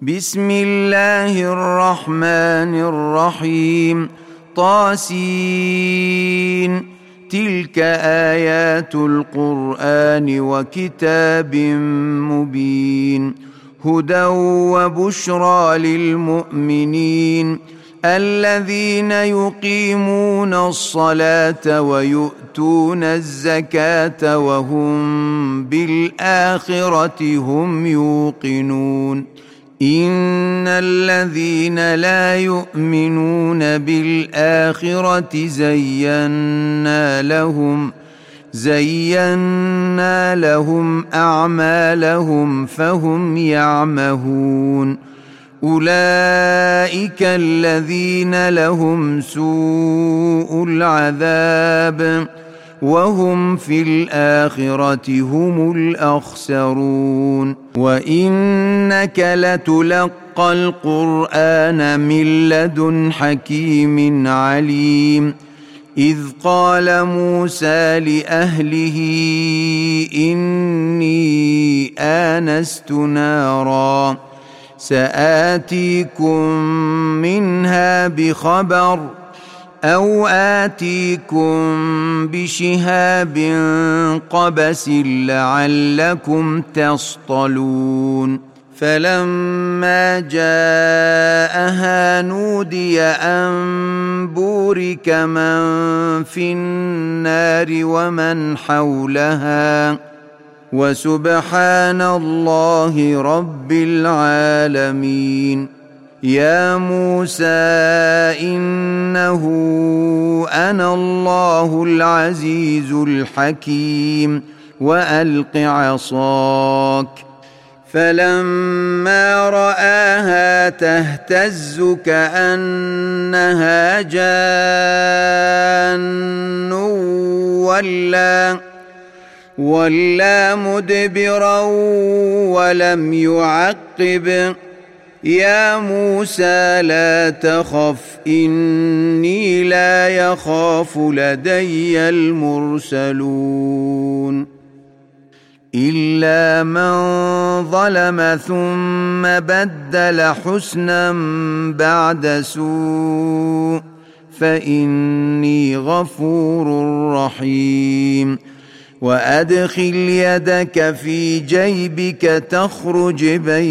بسم الله الرحمن الرحيم. طاسين. تلك آيات القرآن وكتاب مبين، هدى وبشرى للمؤمنين الذين يقيمون الصلاة ويؤتون الزكاة وهم بالآخرة هم يوقنون. إن الذين لا يؤمنون بالآخرة زينا لهم أعمالهم فهم يعمهون. أولئك الذين لهم سوء العذاب وهم في الآخرة هم الأخسرون. وإنك لتلقى القرآن من لدن حكيم عليم. إذ قال موسى لأهله إني آنست نارا سآتيكم منها بخبر أو آتيكم بشهاب قبس لعلكم تصطلون. فلما جاءها نودي أن بورك من في النار ومن حولها وسبحان الله رب العالمين. يا موسى إنه أنا الله العزيز الحكيم وألق عصاك. فلما رآها تهتز كأنها جان ولا مدبرا ولم يعقب. يا موسى لا تخف إني لا يخاف لدي المرسلون. إلا من ظلم ثم بدل حسنا بعد سوء فإني غفور رحيم. وأدخل يدك في جيبك تخرج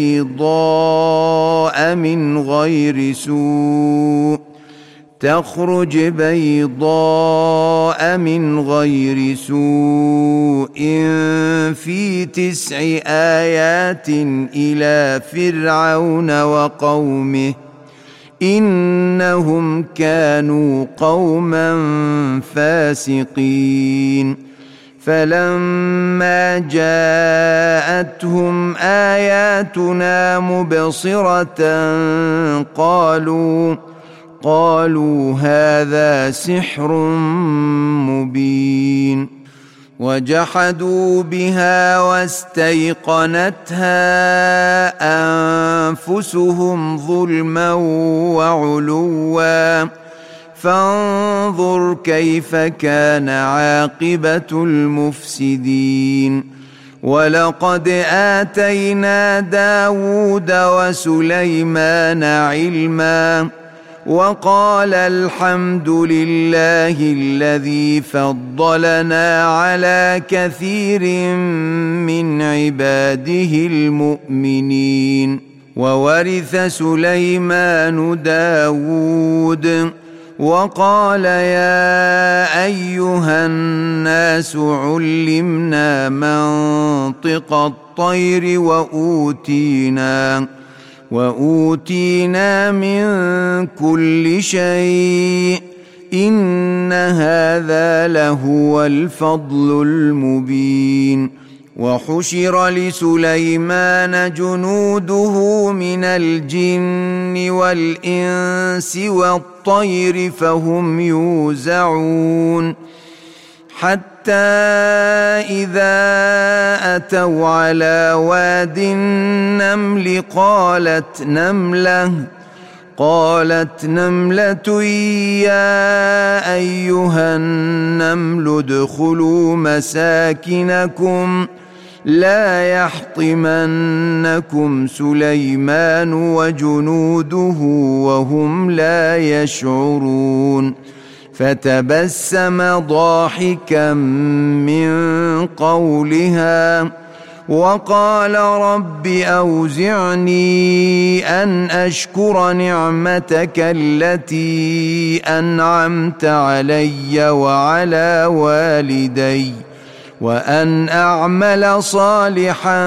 بيضاء من غير سوء في 9 آيات إلى فرعون وقومه إنهم كانوا قوما فاسقين. فلما جاءتهم آياتنا مبصرة قالوا هذا سحر مبين. وجحدوا بها واستيقنتها أنفسهم ظلما وعلوا فانظر كيف كان عاقبة المفسدين. ولقد آتينا داود وسليمان علما وقال الحمد لله الذي فضلنا على كثير من عباده المؤمنين. وورث سليمان داود وقال يا أيها الناس علمنا منطق الطير وأوتينا من كل شيء إن هذا لهو الفضل المبين. وحشر لسليمان جنوده من الجن والإنس والطير فهم يوزعون. حتى إذا أتوا على واد النمل قالت نملة يا أيها النمل ادخلوا مساكنكم لا يحطمنكم سليمان وجنوده وهم لا يشعرون فتبسم ضاحكا من قولها وقال رب أوزعني أن أشكر نعمتك التي أنعمت علي وعلى والدي وأن أعمل صالحا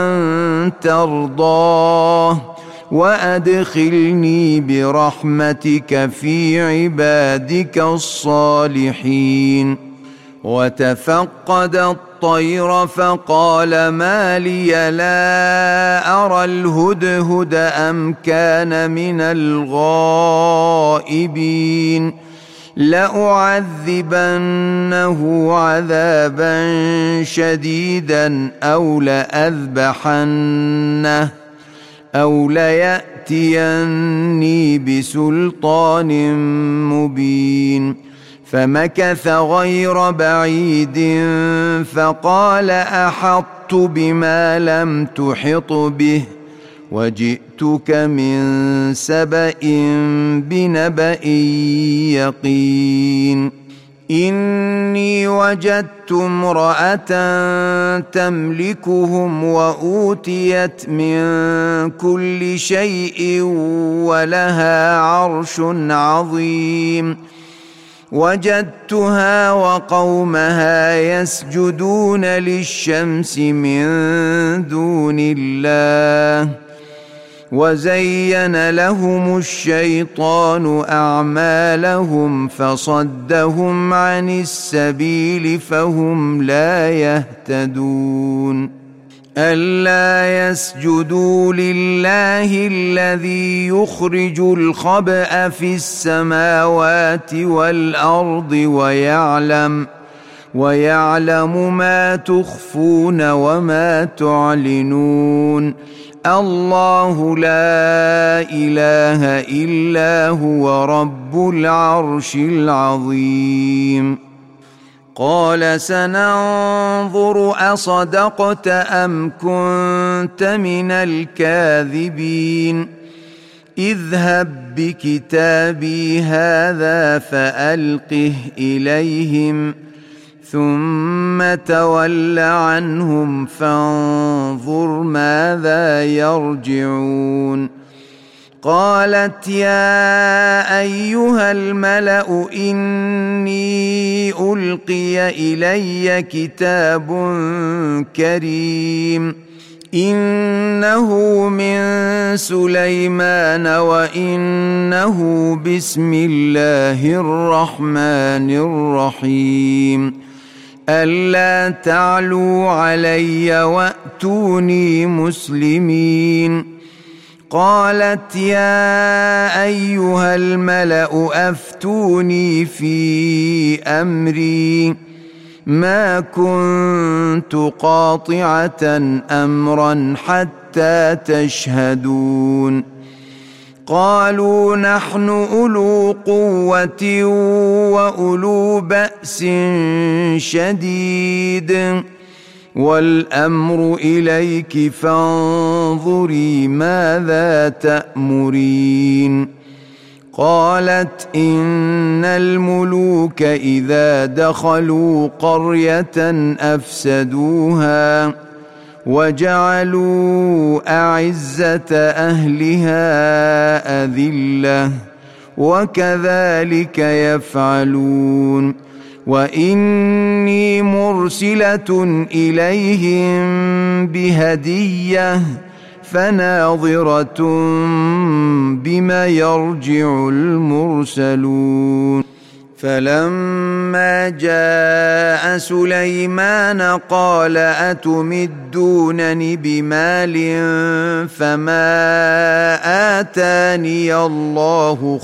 ترضاه وأدخلني برحمتك في عبادك الصالحين. وتفقد الطير فقال ما لي لا أرى الهدهد أم كان من الغائبين لأعذبنه عذابا شديدا أو ليأتيني بسلطان مبين. فمكث غير بعيد فقال أحطت بما لم تحط به وجئتك من سبأ بنبأ يقين. إني وجدت امرأة تملكهم وأوتيت من كل شيء ولها عرش عظيم. وجدتها وقومها يسجدون للشمس من دون الله وزين لهم الشيطان أعمالهم فصدهم عن السبيل فهم لا يهتدون. ألا يسجدوا لله الذي يخرج الخبأ في السماوات والأرض ويعلم ما تخفون وما تعلنون. الله لا إله إلا هو رب العرش العظيم. قال سننظر أصدقت أم كنت من الكاذبين. اذهب بكتابي هذا فألقه إليهم ثم تول عنهم فانظر ماذا يرجعون. قالت يا أيها الملأ إني ألقي إلي كتاب كريم إنه من سليمان وإنه بسم الله الرحمن الرحيم ألا تعلوا علي وأتوني مسلمين. قالت يا أيها الملأ أفتوني في أمري ما كنت قاطعة أمرا حتى تشهدون. قالوا نحن أولو قوة وأولو بأس شديد والأمر إليك فانظري ماذا تأمرين. قالت إن الملوك إذا دخلوا قرية أفسدوها وجعلوا أعزة أهلها أذلة وكذلك يفعلون. وإني مرسلة إليهم بهدية فناظرة بما يرجع المرسلون. فلما جاء سليمان قال أتمدونني بمال فما آتاني الله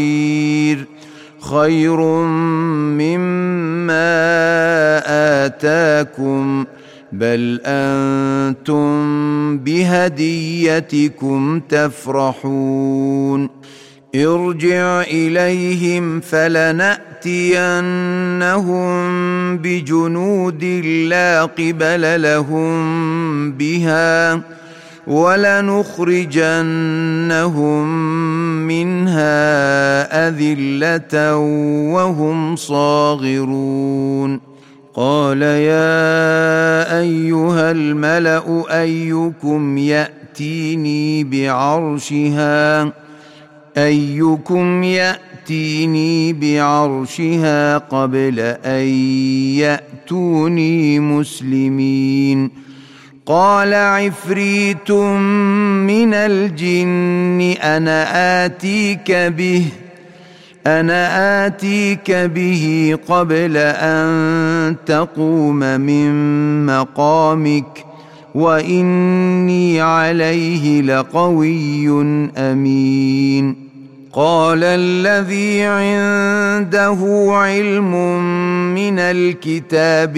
خير مما آتاكم بل أنتم بهديتكم تفرحون. ارجع إليهم فلنأتينهم بجنود لا قبل لهم بها ولنخرجنهم منها أذلة وهم صاغرون قال يا أيها الملأ أيكم يأتيني بعرشها قبل أن يأتوني مسلمين قال عفريت من الجن أنا آتيك به قبل أن تقوم من مقامك وإني عليه لقوي أمين قال الذي عنده علم من الكتاب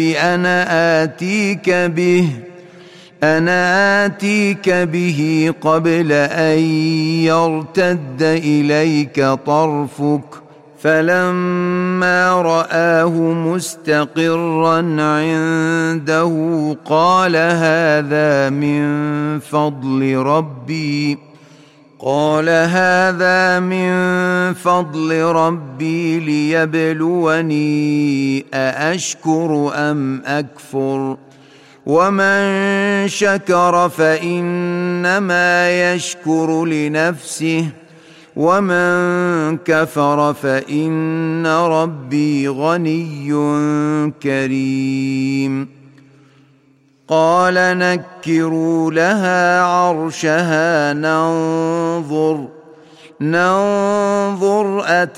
أنا آتيك به قبل أن يرتد إليك طرفك فلما رآه مستقرا عنده قال هذا من فضل ربي ليبلوني أأشكر أم أكفر ومن شكر فإنما يشكر لنفسه ومن كفر فإن ربي غني كريم قال نكروا لها عرشها ننظر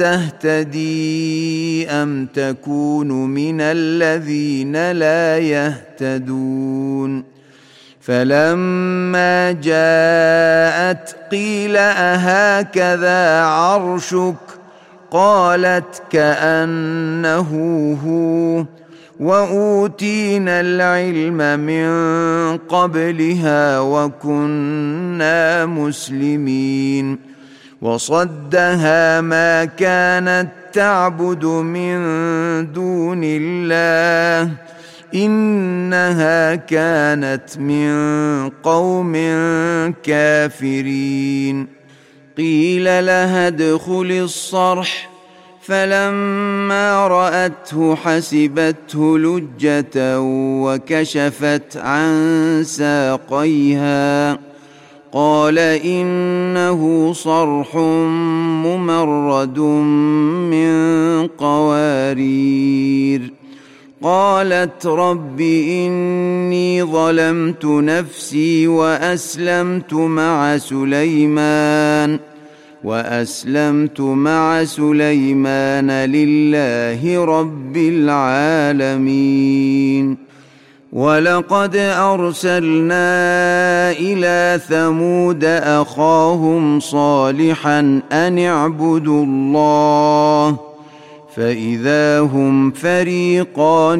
أتهتدي أم تكون من الذين لا يهتدون فلما جاءت قيل أهكذا عرشك قالت كأنه هو وأوتينا العلم من قبلها وكنا مسلمين وصدها ما كانت تعبد من دون الله إنها كانت من قوم كافرين قيل لها ادخل الصرح فلما رأته حسبته لجة وكشفت عن ساقيها قال إنه صرح ممرد من قوارير قالت رب إني ظلمت نفسي وأسلمت مع سليمان لله رب العالمين ولقد أرسلنا إلى ثمود أخاهم صالحا أن اعبدوا الله فإذا هم فريقان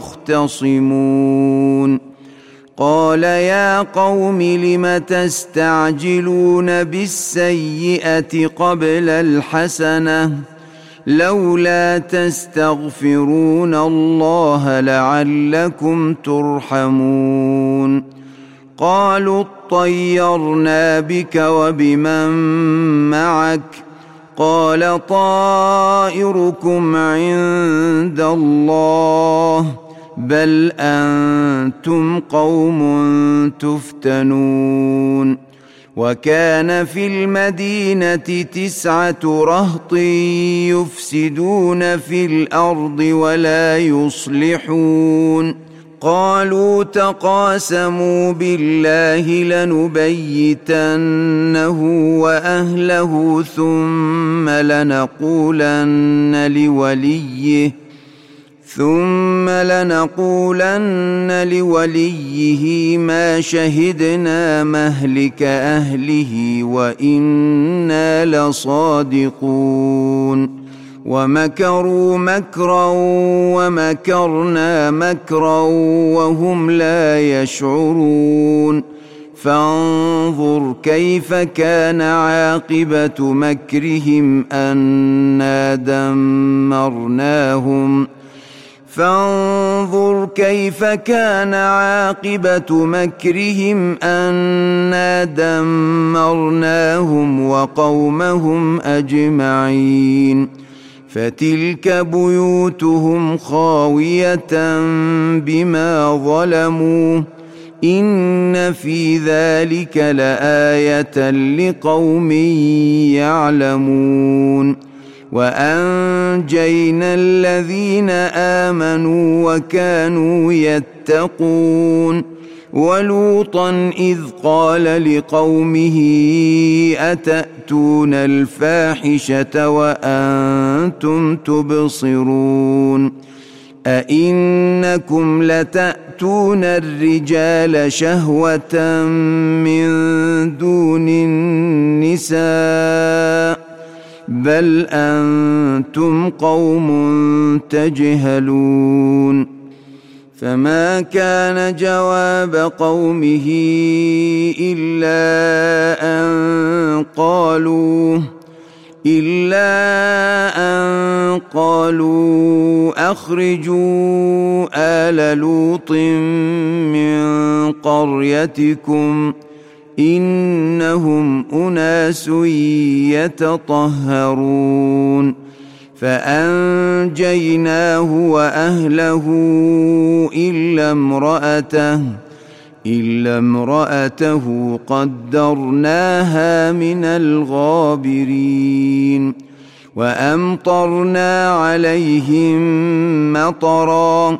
يختصمون قال يا قوم لم تستعجلون بالسيئة قبل الحسنة لولا تستغفرون الله لعلكم ترحمون قالوا اطيرنا بك وبمن معك قال طائركم عند الله بل أنتم قوم تفتنون وكان في المدينة 9 رهط يفسدون في الأرض ولا يصلحون قالوا تقاسموا بالله لنبيتنه وأهله ثم لنقولن لوليه ما شهدنا مهلك أهله وإنا لصادقون ومكروا مكرا ومكرنا مكرا وهم لا يشعرون فانظر كيف كان عاقبة مكرهم أنا دمرناهم فانظر كيف كان عاقبة مكرهم أنا دمرناهم وقومهم أجمعين فتلك بيوتهم خاوية بما ظلموا إن في ذلك لآية لقوم يعلمون وأنجينا الذين آمنوا وكانوا يتقون ولوطا إذ قال لقومه أتأتون الفاحشة وأنتم تبصرون أئنكم لتأتون الرجال شهوة من دون النساء بل أنتم قوم تجهلون فما كان جواب قومه إلا أن قالوا أخرجوا آل لوط من قريتكم إنهم أناس يتطهرون فأنجيناه وأهله إلا امرأته قدرناها من الغابرين وأمطرنا عليهم مطرا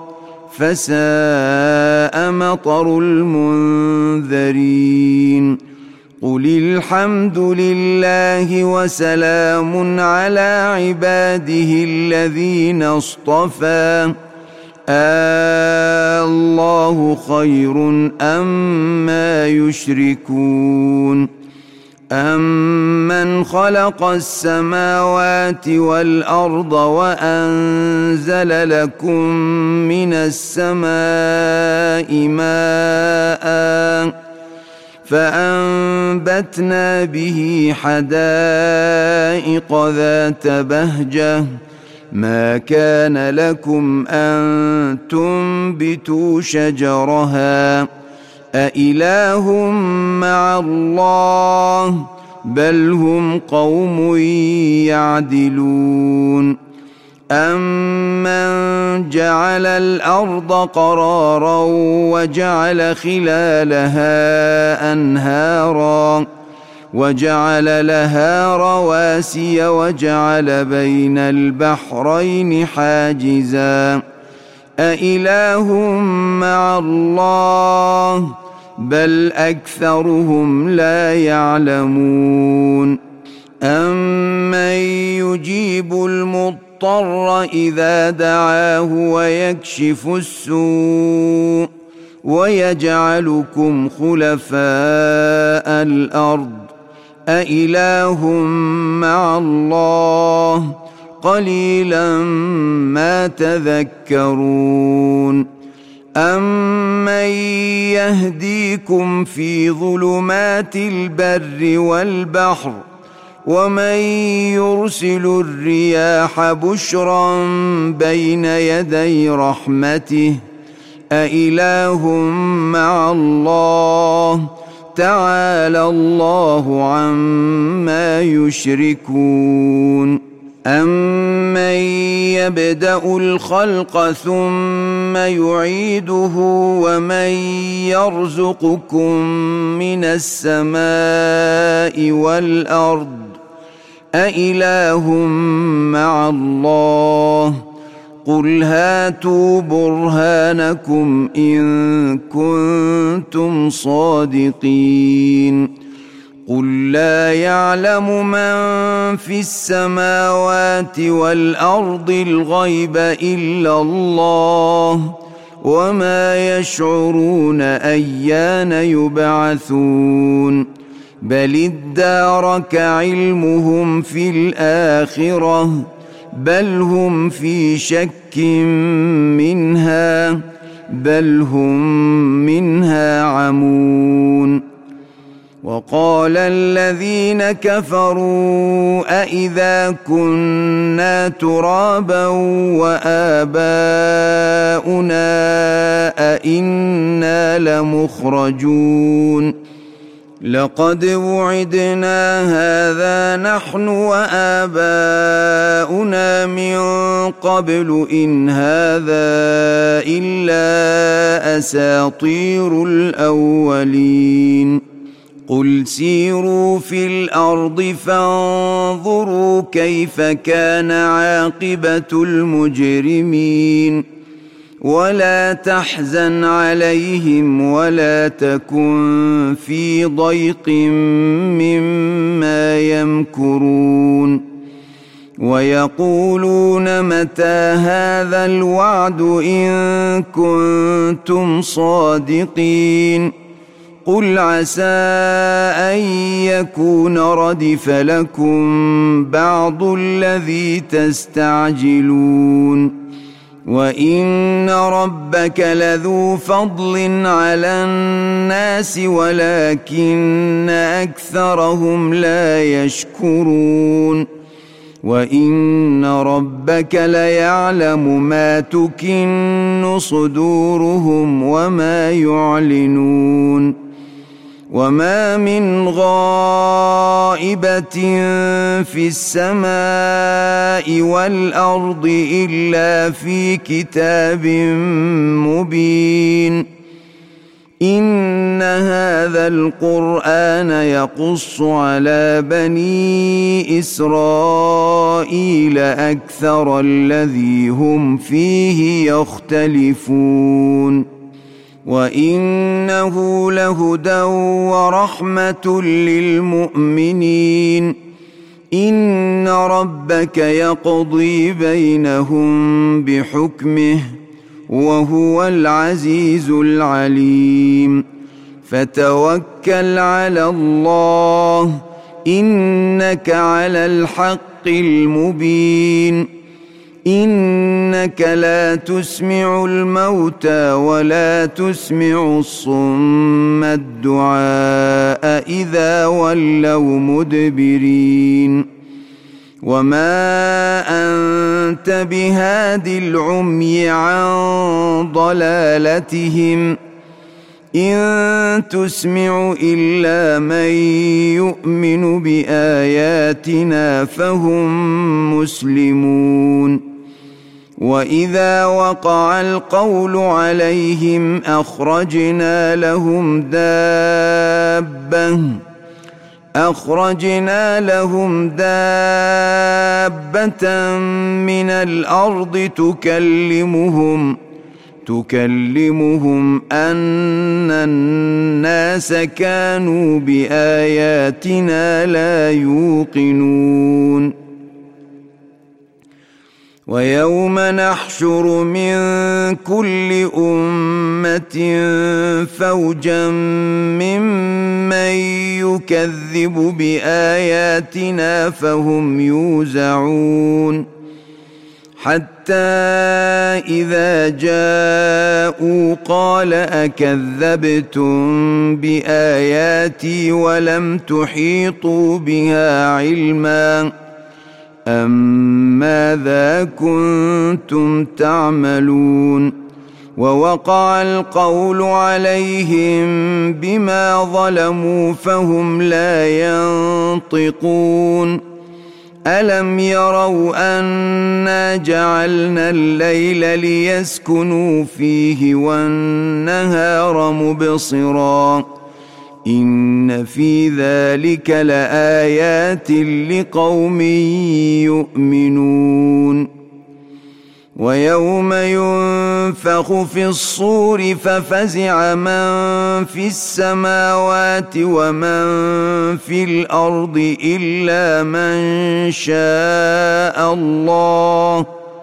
فساء مطر المنذرين قل الحمد لله وسلام على عباده الذين اصطفى الله خير أما يشركون أمن خلق السماوات والأرض وأنزل لكم من السماء ماء فأنبتنا به حدائق ذات بهجة ما كان لكم أن تنبتوا شجرها أإله مع الله بل هم قوم يعدلون أمن جعل الأرض قرارا وجعل خلالها أنهارا وجعل لها رواسي وجعل بين البحرين حاجزا أإله مع الله بل أكثرهم لا يعلمون أمن يجيب المضطر إذا دعاه ويكشف السوء ويجعلكم خلفاء الأرض أإله مع الله قليلا ما تذكرون أمن يهديكم في ظلمات البر والبحر ومن يرسل الرياح بشرا بين يدي رحمته أإله مع الله تعالى الله عما يشركون أمن يبدأ الخلق ثم يعيده ومن يرزقكم من السماء والأرض أإله مع الله قل هاتوا برهانكم إن كنتم صادقين قل لا يعلم من في السماوات والأرض الغيب إلا الله وما يشعرون أيان يبعثون بل ادارك علمهم في الآخرة بل هم في شك منها بل هم منها عمون وقال الذين كفروا أإذا كنا ترابا وآباؤنا أإنا لمخرجون لقد وعدنا هذا نحن وآباؤنا من قبل إن هذا إلا أساطير الأولين قل سيروا في الأرض فانظروا كيف كان عاقبة المجرمين ولا تحزن عليهم ولا تكن في ضيق مما يمكرون ويقولون متى هذا الوعد إن كنتم صادقين قل عسى أن يكون ردف لكم بعض الذي تستعجلون وإن ربك لذو فضل على الناس ولكن أكثرهم لا يشكرون وإن ربك ليعلم ما تكن صدورهم وما يعلنون وما من غائبة في السماء والأرض إلا في كتاب مبين إن هذا القرآن يقص على بني إسرائيل أكثر الذي هم فيه يختلفون وإنه لهدى ورحمة للمؤمنين إن ربك يقضي بينهم بحكمه وهو العزيز العليم فتوكل على الله إنك على الحق المبين إنك لا تسمع الموتى ولا تسمع الصم الدعاء إذا ولوا مدبرين وما أنت بهاد العمي عن ضلالتهم إن تسمع إلا من يؤمن بآياتنا فهم مسلمون وإذا وقع القول عليهم أخرجنا لهم دابة من الأرض تكلمهم أن الناس كانوا بآياتنا لا يوقنون ويوم نحشر من كل أمة فوجا ممن يكذب بآياتنا فهم يوزعون حتى إذا جاءوا قال أكذبتم بآياتي ولم تحيطوا بها علما أم ماذا كنتم تعملون ووقع القول عليهم بما ظلموا فهم لا ينطقون ألم يروا أنا جعلنا الليل ليسكنوا فيه والنهار مبصرا إن في ذلك لآيات لقوم يؤمنون ويوم ينفخ في الصور ففزع من في السماوات ومن في الأرض إلا من شاء الله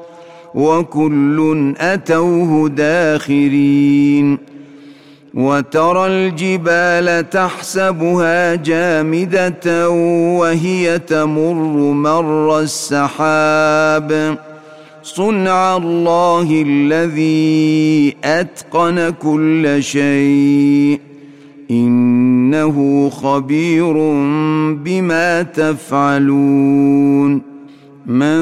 وكل أتوه داخرين وترى الجبال تحسبها جامدة وهي تمر مر السحاب صنع الله الذي أتقن كل شيء إنه خبير بما تفعلون من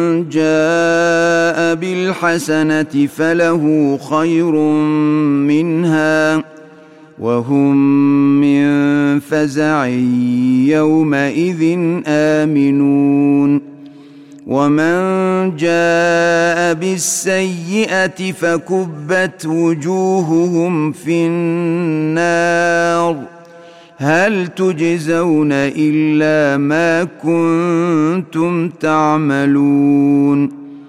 جاء بالحسنة فله خير منها وهم من فزع يومئذ آمنون ومن جاء بالسيئة فكبت وجوههم في النار هل تجزون إلا ما كنتم تعملون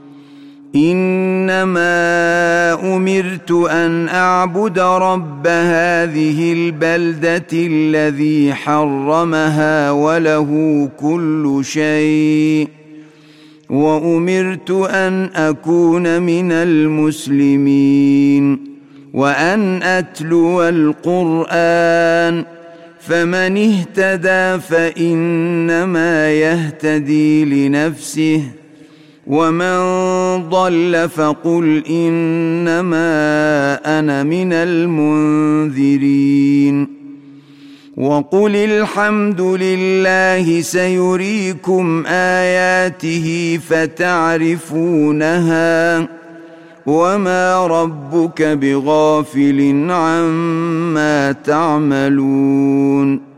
إنما أمرت أن أعبد رب هذه البلدة الذي حرمها وله كل شيء وأمرت أن أكون من المسلمين وأن أتلو القرآن فمن اهتدى فإنما يهتدي لنفسه ومن ضل فقل إنما أنا من المنذرين وقل الحمد لله سيريكم آياته فتعرفونها وما ربك بغافل عما تعملون